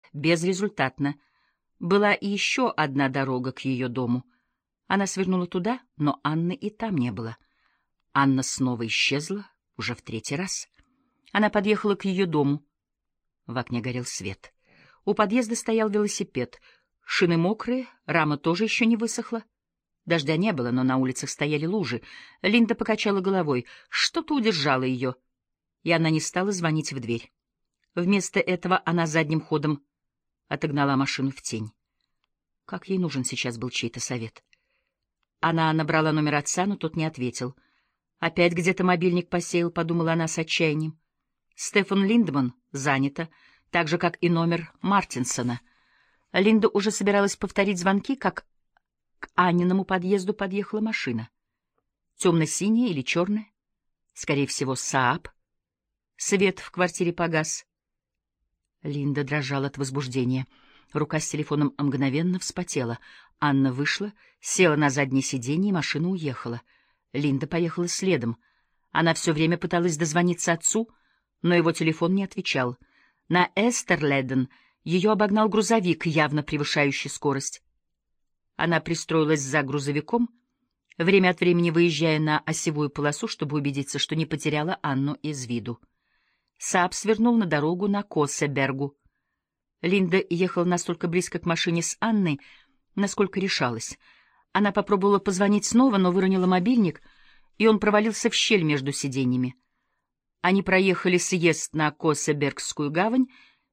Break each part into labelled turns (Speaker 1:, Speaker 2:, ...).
Speaker 1: безрезультатно. Была и еще одна дорога к ее дому. Она свернула туда, но Анны и там не было. Анна снова исчезла, уже в третий раз. Она подъехала к ее дому. В окне горел свет. У подъезда стоял велосипед. Шины мокрые, рама тоже еще не высохла. Дождя не было, но на улицах стояли лужи. Линда покачала головой. Что-то удержало ее, и она не стала звонить в дверь. Вместо этого она задним ходом отогнала машину в тень. Как ей нужен сейчас был чей-то совет? Она набрала номер отца, но тот не ответил. Опять где-то мобильник посеял, подумала она с отчаянием. Стефан Линдман занято, так же, как и номер Мартинсона. Линда уже собиралась повторить звонки, как к Анниному подъезду подъехала машина. Темно-синяя или черная? Скорее всего, Saab. Свет в квартире погас. Линда дрожала от возбуждения. Рука с телефоном мгновенно вспотела. Анна вышла, села на заднее сиденье, и машина уехала. Линда поехала следом. Она все время пыталась дозвониться отцу, но его телефон не отвечал. На Эстерледен ее обогнал грузовик, явно превышающий скорость. Она пристроилась за грузовиком, время от времени выезжая на осевую полосу, чтобы убедиться, что не потеряла Анну из виду. Saab свернул на дорогу на Косебергу. Линда ехала настолько близко к машине с Анной, насколько решалась. Она попробовала позвонить снова, но выронила мобильник, и он провалился в щель между сиденьями. Они проехали съезд на Косебергскую гавань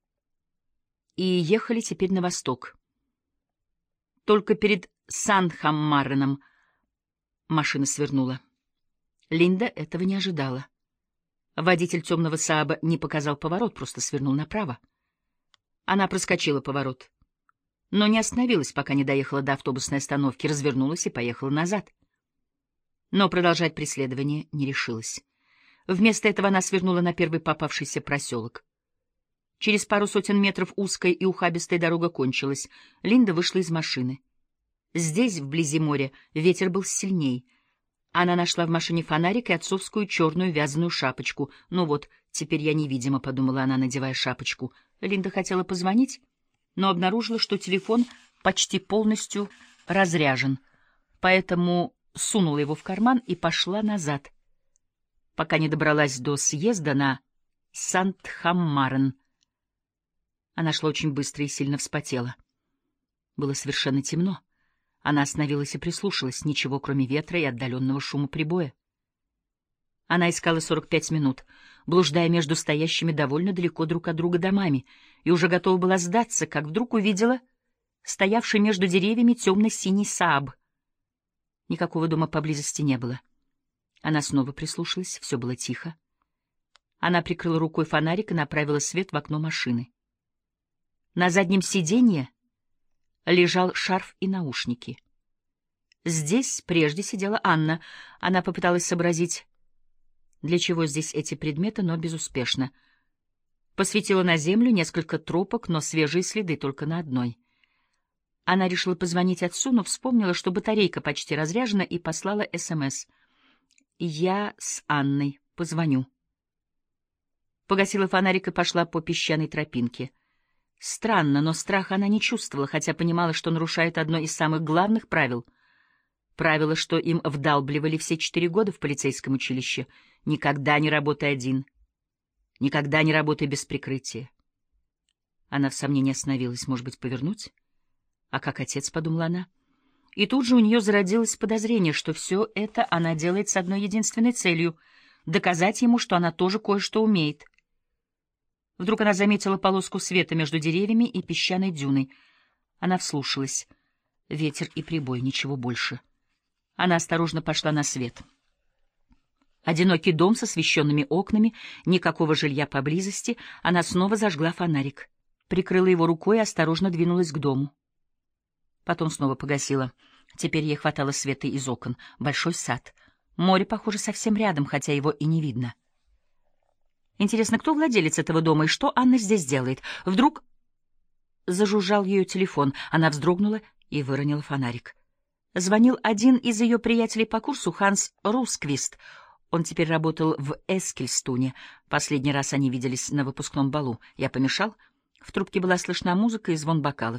Speaker 1: и ехали теперь на восток. Только перед Санхаммареном машина свернула. Линда этого не ожидала. Водитель темного Сааба не показал поворот, просто свернул направо. Она проскочила поворот, но не остановилась, пока не доехала до автобусной остановки, развернулась и поехала назад. Но продолжать преследование не решилась. Вместо этого она свернула на первый попавшийся проселок. Через пару сотен метров узкая и ухабистая дорога кончилась. Линда вышла из машины. Здесь, вблизи моря, ветер был сильней. Она нашла в машине фонарик и отцовскую черную вязаную шапочку. «Ну вот, теперь я невидима», — подумала она, надевая шапочку. Линда хотела позвонить, но обнаружила, что телефон почти полностью разряжен, поэтому сунула его в карман и пошла назад, пока не добралась до съезда на Сандхаммарен. Она шла очень быстро и сильно вспотела. Было совершенно темно. Она остановилась и прислушалась. Ничего, кроме ветра и отдаленного шума прибоя. Она искала 45 минут, блуждая между стоящими довольно далеко друг от друга домами, и уже готова была сдаться, как вдруг увидела стоявший между деревьями темно-синий Saab. Никакого дома поблизости не было. Она снова прислушалась, все было тихо. Она прикрыла рукой фонарик и направила свет в окно машины. На заднем сиденье лежал шарф и наушники. Здесь прежде сидела Анна. Она попыталась сообразить, для чего здесь эти предметы, но безуспешно. Посветила на землю несколько тропок, но свежие следы только на одной. Она решила позвонить отцу, но вспомнила, что батарейка почти разряжена, и послала СМС. «Я с Анной. Позвоню». Погасила фонарик и пошла по песчаной тропинке. Странно, но страха она не чувствовала, хотя понимала, что нарушает одно из самых главных правил. Правило, что им вдалбливали все 4 года в полицейском училище. Никогда не работай один. Никогда не работай без прикрытия. Она в сомнении остановилась. Может быть, повернуть? А как отец, подумала она. И тут же у нее зародилось подозрение, что все это она делает с одной единственной целью — доказать ему, что она тоже кое-что умеет. Вдруг она заметила полоску света между деревьями и песчаной дюной. Она вслушалась. Ветер и прибой, ничего больше. Она осторожно пошла на свет. Одинокий дом с освещенными окнами, никакого жилья поблизости. Она снова зажгла фонарик. Прикрыла его рукой и осторожно двинулась к дому. Потом снова погасила. Теперь ей хватало света из окон. Большой сад. Море, похоже, совсем рядом, хотя его и не видно. Интересно, кто владелец этого дома и что Анна здесь делает? Вдруг зажужжал ее телефон. Она вздрогнула и выронила фонарик. Звонил один из ее приятелей по курсу, Ханс Русквист. Он теперь работал в Эскильстуне. Последний раз они виделись на выпускном балу. «Я помешал?» В трубке была слышна музыка и звон бокалов.